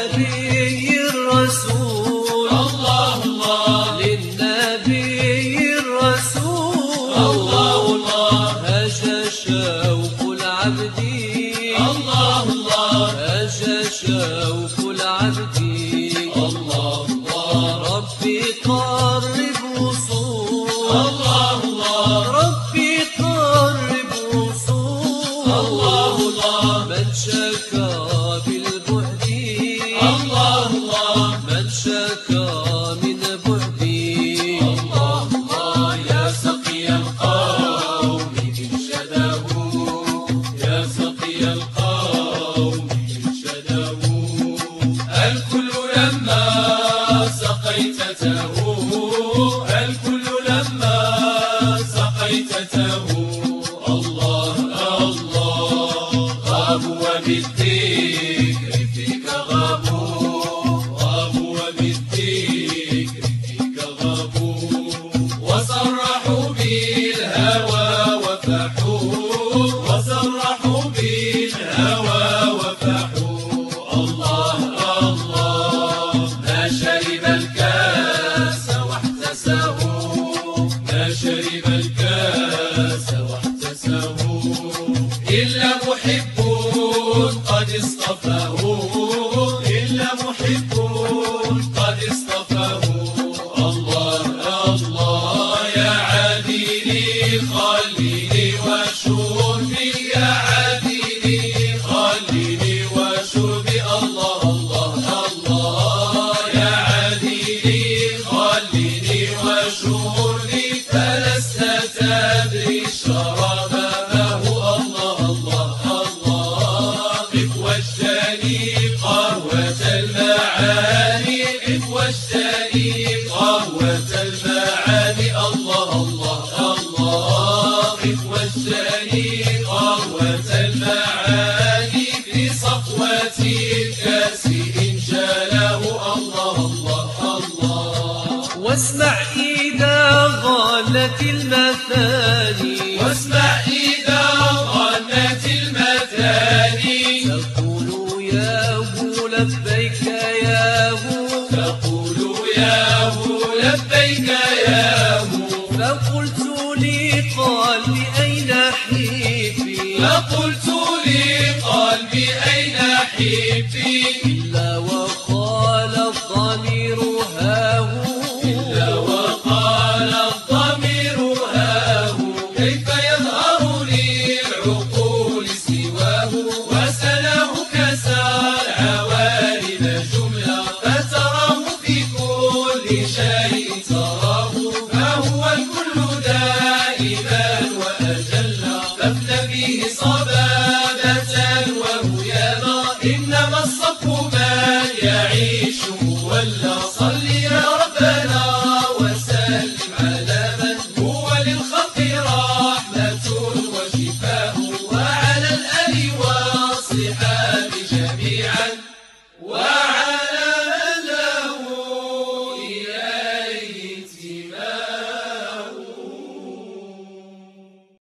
للنبي الرسول الله الله، للنبي الرسول الله الله، هجا شوق العبد الله الله، هجا شوق العبد الله الله، ربي قرب وصول الله الله، ربي قرب وصول الله الله، من شكا بالبعد الله الله، من شكا من بعدي الله الله، يا سقي القوم إرشده، يا سقي القوم إرشده، الكل لما سقيتته، الكل لما سقيتته الله الله، غابوا وبالذكر فيك غابوا، غابوا وبالذكر فيك غابوا، وصرحوا بالهوى وفحوا، وصرحوا بالهوى وفحوا الله الله، ما شرب الكاس واحتسبوا، ما شرب الكاس واحتسبوا، إلا محب قد اصطفاه، إلا محب قد اصطفاه الله الله، يا عديلي خليني وشوفي، يا عديلي خليني وشوفي الله الله الله، يا عديلي خليني وشوفي، فلست تدري الشراب ما هو الله الله الله، قف واجتني قهوة المعاني، قف واجتني قهوة المعاني الله الله الله، قف واجتني قهوة المعاني، في صفوة الكاس إن جاله الله الله الله، واسمع إذا غنت المثاني، واسمع إذا غنت المثاني، تقول ياه لبيك ياه، تقول ياه لبيك ياه، فقلت لقلبي أين حبي، فقلت لقلبي أين حبي، إلا وقال الضمير هاه، إلا وقال الضمير هاه، كيف يظهر للعقول سواه، وسلاه كسى العوالم جملة، فتراه في كل شيء تراه، فهو الكل دائما وأجل، فافن فيه صبابة وهياما، إنما الصف من يعيش ولا، صل يا ربنا